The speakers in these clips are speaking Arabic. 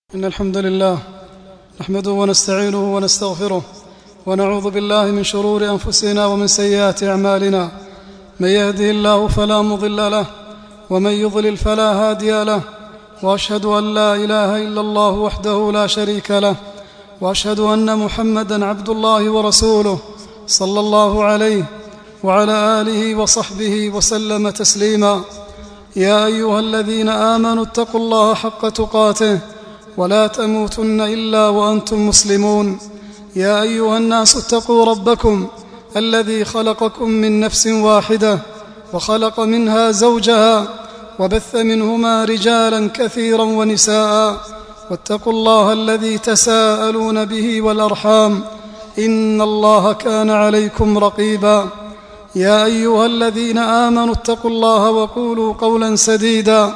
إن الحمد لله نحمده ونستعينه ونستغفره ونعوذ بالله من شرور أنفسنا ومن سيئات أعمالنا. من يهده الله فلا مضل له ومن يضلل فلا هادي له، وأشهد أن لا إله إلا الله وحده لا شريك له، وأشهد أن محمدا عبد الله ورسوله صلى الله عليه وعلى آله وصحبه وسلم تسليما. يا أيها الذين آمنوا اتقوا الله حق تقاته ولا تموتن إلا وأنتم مسلمون. يا أيها الناس اتقوا ربكم الذي خلقكم من نفس واحدة وخلق منها زوجها وبث منهما رجالا كثيرا ونساء، واتقوا الله الذي تساءلون به والأرحام إن الله كان عليكم رقيبا. يا أيها الذين آمنوا اتقوا الله وقولوا قولا سديدا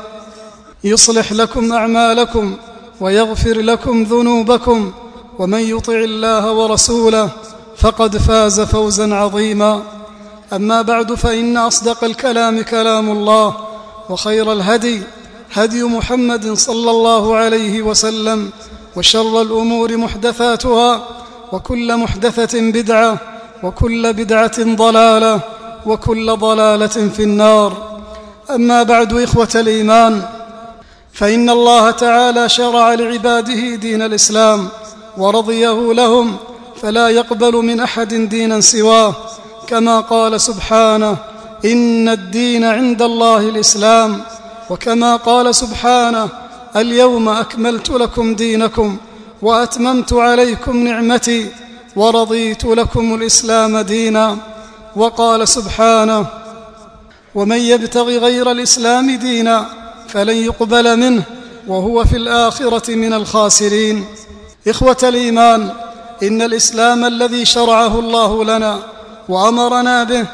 يصلح لكم أعمالكم ويغفر لكم ذنوبكم، ومن يطع الله ورسوله فقد فاز فوزا عظيما. أما بعد، فإن أصدق الكلام كلام الله، وخير الهدي هدي محمد صلى الله عليه وسلم، وشر الأمور محدثاتها، وكل محدثة بدعة، وكل بدعة ضلالة، وكل ضلالة في النار. أما بعد، إخوة الإيمان، فإن الله تعالى شرع لعباده دين الإسلام ورضيه لهم، فلا يقبل من أحد دينا سواه، كما قال سبحانه: إن الدين عند الله الإسلام، وكما قال سبحانه: اليوم أكملت لكم دينكم وأتممت عليكم نعمتي ورضيت لكم الإسلام دينا. وقال سبحانه: ومن يبتغ غير الإسلام دينا فلن يقبل منه وهو في الآخرة من الخاسرين. إخوة الإيمان، إن الإسلام الذي شرعه الله لنا وأمرنا به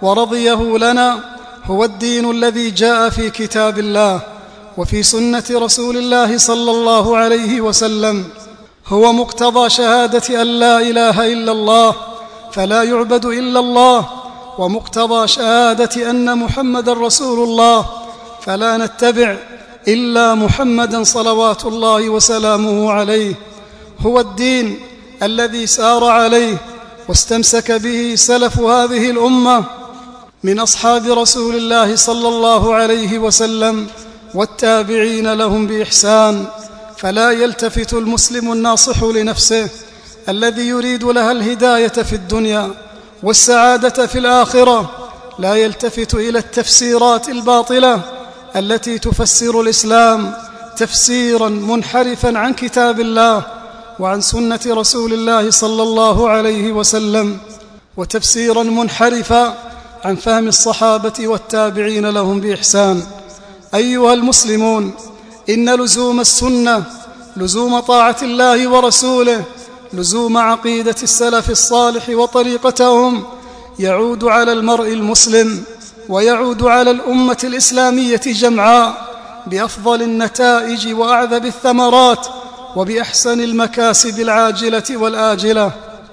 ورضيه لنا هو الدين الذي جاء في كتاب الله وفي سنة رسول الله صلى الله عليه وسلم. هو مقتضى شهادة أن لا إله إلا الله فلا يعبد إلا الله، ومقتضى شهادة أن محمدا رسول الله فلا نتبع إلا محمدا صلوات الله وسلامه عليه. هو الدين الذي سار عليه واستمسك به سلف هذه الأمة من أصحاب رسول الله صلى الله عليه وسلم والتابعين لهم بإحسان. فلا يلتفت المسلم الناصح لنفسه الذي يريد لها الهداية في الدنيا والسعادة في الآخرة، لا يلتفت إلى التفسيرات الباطلة التي تفسر الإسلام تفسيرا منحرفا عن كتاب الله وعن سنة رسول الله صلى الله عليه وسلم، وتفسيرا منحرفا عن فهم الصحابة والتابعين لهم بإحسان. أيها المسلمون، إن لزوم السنة، لزوم طاعة الله ورسوله، لزوم عقيدة السلف الصالح وطريقتهم يعود على المرء المسلم ويعود على الأمة الإسلامية جمعاء بأفضل النتائج وأعذب الثمرات وبأحسن المكاسب العاجلة والآجلة.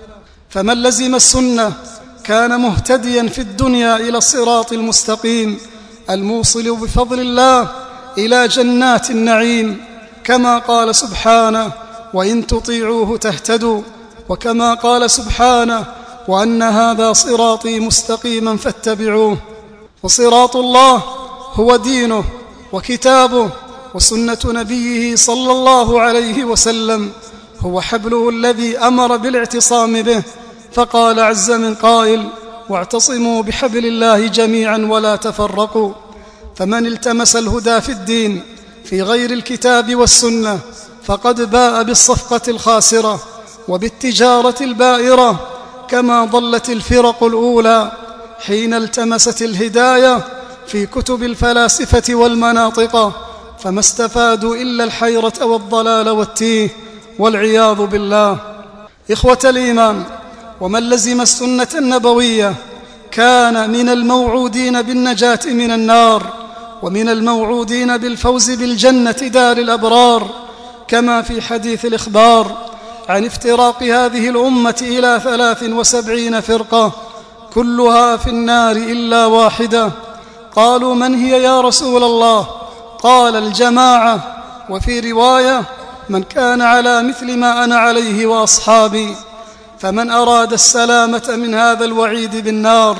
فمن لزم السنة كان مهتديا في الدنيا إلى الصراط المستقيم الموصل بفضل الله إلى جنات النعيم، كما قال سبحانه: وإن تطيعوه تهتدوا، وكما قال سبحانه: وأن هذا صراطي مستقيما فاتبعوه. وصراط الله هو دينه وكتابه وسنة نبيه صلى الله عليه وسلم، هو حبله الذي أمر بالاعتصام به، فقال عز من قائل: واعتصموا بحبل الله جميعا ولا تفرقوا. فمن التمس الهدى في الدين في غير الكتاب والسنة فقد باء بالصفقة الخاسرة وبالتجارة البائرة، كما ضلت الفرق الأولى حين التمست الهداية في كتب الفلاسفة والمناطق، فما استفادوا إلا الحيرة والضلال والتيه والعياذ بالله. إخوة الإيمان، ومن لزم السنة النبوية كان من الموعودين بالنجاة من النار، ومن الموعودين بالفوز بالجنة دار الأبرار، كما في حديث الإخبار عن افتراق هذه الأمة إلى 73 فرقة كلها في النار إلا واحدة. قالوا: من هي يا رسول الله؟ قال: الجماعة. وفي رواية: من كان على مثل ما أنا عليه وأصحابي. فمن أراد السلامة من هذا الوعيد بالنار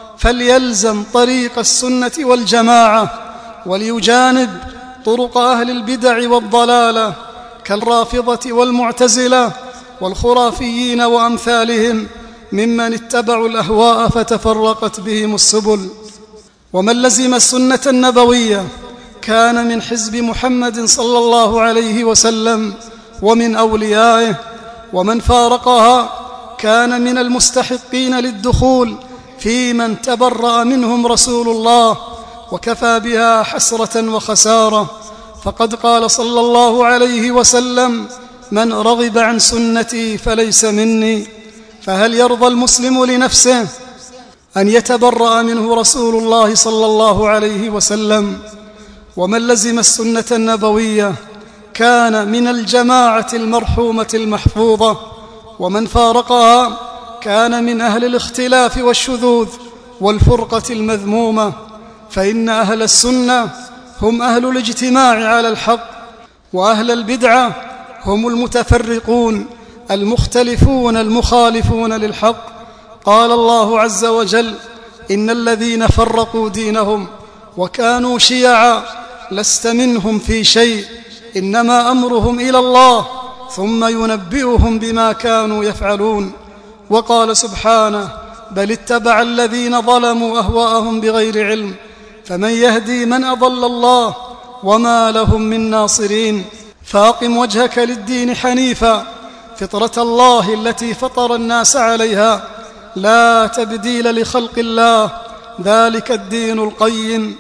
فليلزم طريق السنة والجماعة، وليجانب طرق أهل البدع والضلالة كالرافضة والمعتزلة والخرافيين وأمثالهم ممن اتبعوا الأهواء فتفرقت بهم السبل. ومن لزم السنة النبوية كان من حزب محمد صلى الله عليه وسلم ومن أوليائه، ومن فارقها كان من المستحقين للدخول في من تبرأ منهم رسول الله، وكفى بها حسرة وخسارة. فقد قال صلى الله عليه وسلم: من رغب عن سنتي فليس مني. فهل يرضى المسلم لنفسه أن يتبرأ منه رسول الله صلى الله عليه وسلم؟ ومن لزم السنة النبوية كان من الجماعة المرحومة المحفوظة، ومن فارقها كان من أهل الاختلاف والشذوذ والفرقة المذمومة. فإن أهل السنة هم أهل الاجتماع على الحق، وأهل البدعة هم المتفرقون المختلفون المخالفون للحق. قال الله عز وجل: إن الذين فرقوا دينهم وكانوا شيعا لست منهم في شيء إنما أمرهم إلى الله ثم ينبئهم بما كانوا يفعلون. وقال سبحانه: بل اتبع الذين ظلموا أهواءهم بغير علم فمن يهدي من أضل الله وما لهم من ناصرين. فأقم وجهك للدين حنيفا فطرة الله التي فطر الناس عليها لا تبديل لخلق الله ذلك الدين القيم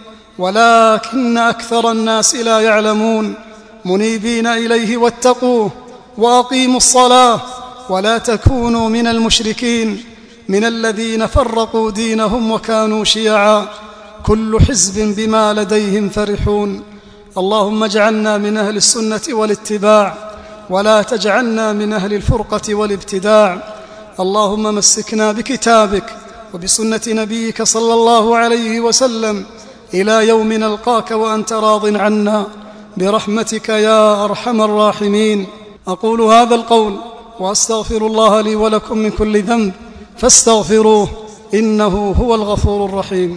ولكن أكثر الناس لا يعلمون. منيبين إليه واتقوه وأقيموا الصلاة ولا تكونوا من المشركين من الذين فرقوا دينهم وكانوا شيعا كل حزب بما لديهم فرحون. اللهم اجعلنا من أهل السنة والاتباع ولا تجعلنا من أهل الفرقة والابتداع. اللهم مسكنا بكتابك وبسنة نبيك صلى الله عليه وسلم إلى يوم نلقاك وأنت راض عنا برحمتك يا أرحم الراحمين. أقول هذا القول وأستغفر الله لي ولكم من كل ذنب فاستغفروه إنه هو الغفور الرحيم.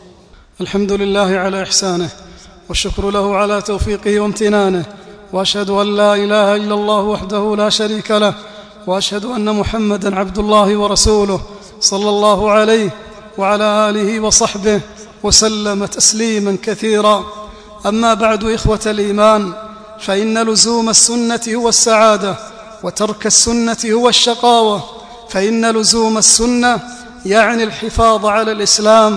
الحمد لله على إحسانه والشكر له على توفيقه وامتنانه، وأشهد أن لا إله إلا الله وحده لا شريك له، وأشهد أن محمدًا عبد الله ورسوله صلى الله عليه وعلى آله وصحبه وسلم تسليما كثيرا. أما بعد، إخوة الإيمان، فإن لزوم السنة هو السعادة وترك السنة هو الشقاوة. فإن لزوم السنة يعني الحفاظ على الإسلام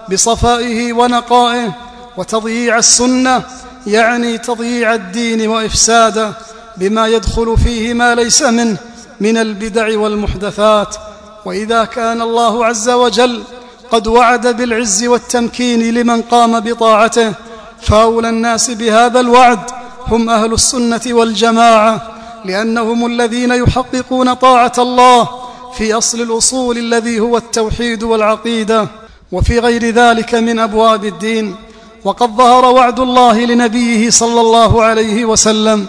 بصفائه ونقائه، وتضييع السنة يعني تضييع الدين وإفساده بما يدخل فيه ما ليس منه من البدع والمحدثات. وإذا كان الله عز وجل قد وعد بالعز والتمكين لمن قام بطاعته، فأولى الناس بهذا الوعد هم أهل السنة والجماعة، لأنهم الذين يحققون طاعة الله في أصل الأصول الذي هو التوحيد والعقيدة، وفي غير ذلك من أبواب الدين. وقد ظهر وعد الله لنبيه صلى الله عليه وسلم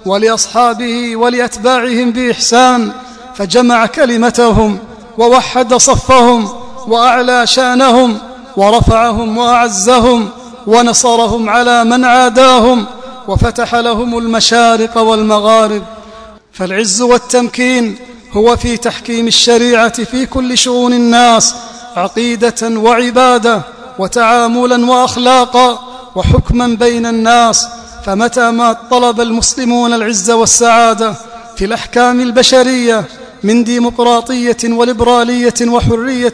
ولأصحابه ولأتباعهم بإحسان، فجمع كلمتهم ووحد صفهم وأعلى شأنهم ورفعهم وأعزهم ونصرهم على من عاداهم، وفتح لهم المشارق والمغارب. فالعز والتمكين هو في تحكيم الشريعة في كل شؤون الناس، عقيدة وعبادة وتعاملا وأخلاقا وحكما بين الناس. فمتى ما طلب المسلمون العز والسعادة في الأحكام البشرية من ديمقراطية وليبرالية وحرية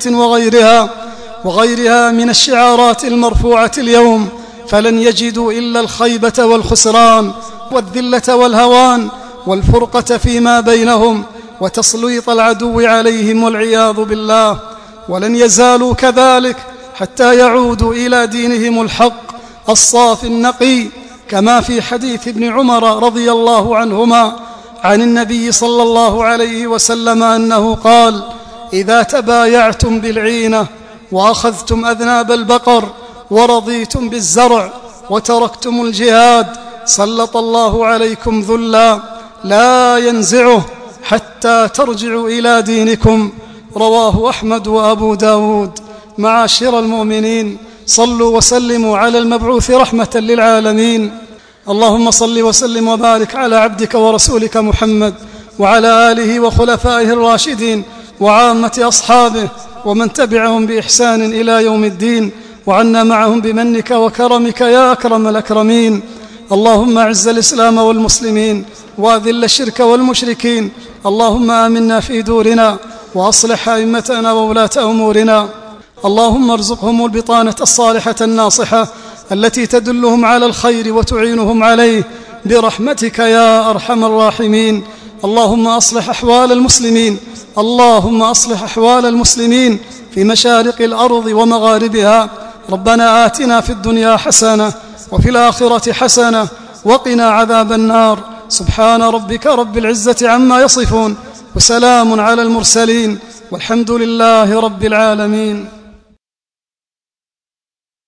وغيرها من الشعارات المرفوعة اليوم، فلن يجدوا إلا الخيبة والخسران والذلة والهوان والفرقة فيما بينهم وتسليط العدو عليهم والعياذ بالله. ولن يزالوا كذلك حتى يعودوا إلى دينهم الحق الصافي النقي، كما في حديث ابن عمر رضي الله عنهما عن النبي صلى الله عليه وسلم أنه قال: إذا تبايعتم بالعينة وأخذتم أذناب البقر ورضيتم بالزرع وتركتم الجهاد سلط الله عليكم ذلا لا ينزعه حتى ترجعوا إلى دينكم. رواه أحمد وأبو داود. معاشر المؤمنين، صلوا وسلموا على المبعوث رحمة للعالمين. اللهم صل وسلم وبارك على عبدك ورسولك محمد وعلى آله وخلفائه الراشدين وعامة أصحابه ومن تبعهم بإحسان إلى يوم الدين، وعنا معهم بمنك وكرمك يا أكرم الأكرمين. اللهم أعز الإسلام والمسلمين وأذل الشرك والمشركين. اللهم آمنا في دورنا وأصلح أئمتنا وولاة أمورنا. اللهم ارزقهم البطانة الصالحة الناصحة التي تدلهم على الخير وتعينهم عليه برحمتك يا أرحم الراحمين. اللهم أصلح أحوال المسلمين في مشارق الأرض ومغاربها. ربنا آتنا في الدنيا حسنة وفي الآخرة حسنة وقنا عذاب النار. سبحان ربك رب العزة عما يصفون، وسلام على المرسلين، والحمد لله رب العالمين.